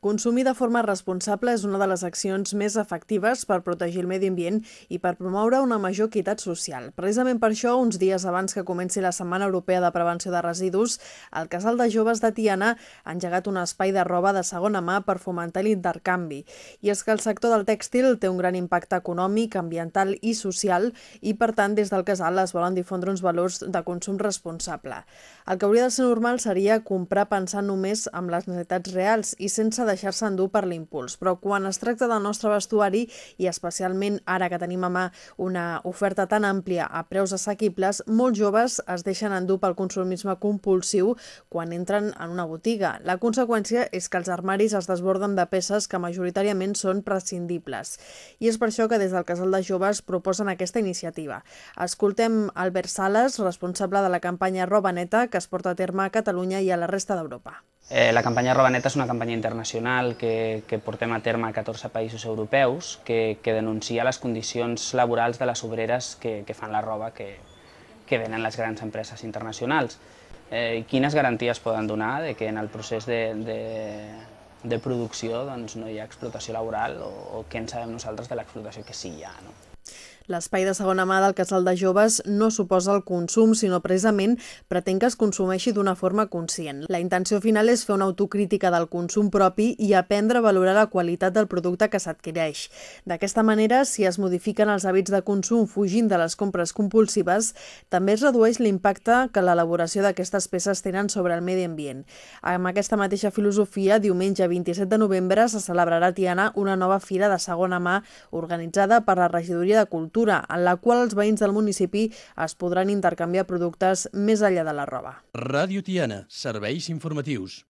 Consumir de forma responsable és una de les accions més efectives per protegir el medi ambient i per promoure una major equitat social. Precisament per això, uns dies abans que comenci la Setmana Europea de Prevenció de Residus, el Casal de Joves de Tiana ha engegat un espai de roba de segona mà per fomentar l'intercanvi. I és que el sector del tèxtil té un gran impacte econòmic, ambiental i social i, per tant, des del casal es volen difondre uns valors de consum responsable. El que hauria de ser normal seria comprar pensant només en les necessitats reals i sense deixar-se endur per l'impuls. Però quan es tracta del nostre vestuari, i especialment ara que tenim a mà una oferta tan àmplia a preus assequibles, molts joves es deixen endur pel consumisme compulsiu quan entren en una botiga. La conseqüència és que els armaris es desborden de peces que majoritàriament són prescindibles. I és per això que des del Casal de Joves proposen aquesta iniciativa. Escoltem Albert Sales, responsable de la campanya Roba Neta, que es porta a terme a Catalunya i a la resta d'Europa. La campanya Roba Neta és una campanya internacional que portem a terme a 14 països europeus que denuncia les condicions laborals de les obreres que fan la roba que venen les grans empreses internacionals. Quines garanties poden donar de que en el procés de producció no hi ha explotació laboral o què en sabem nosaltres de l'explotació que sí hi ha, no? L'espai de segona mà del Casal de Joves no suposa el consum, sinó precisament pretén que es consumeixi d'una forma conscient. La intenció final és fer una autocrítica del consum propi i aprendre a valorar la qualitat del producte que s'adquireix. D'aquesta manera, si es modifiquen els hàbits de consum fugint de les compres compulsives, també es redueix l'impacte que l'elaboració d'aquestes peces tenen sobre el medi ambient. Amb aquesta mateixa filosofia, diumenge 27 de novembre se celebrarà a Tiana una nova fira de segona mà organitzada per la Regidoria de Cultura, en la qual els veïns del municipi es podran intercanviar productes més enllà de la roba. Ràdio Tiana, serveis informatius.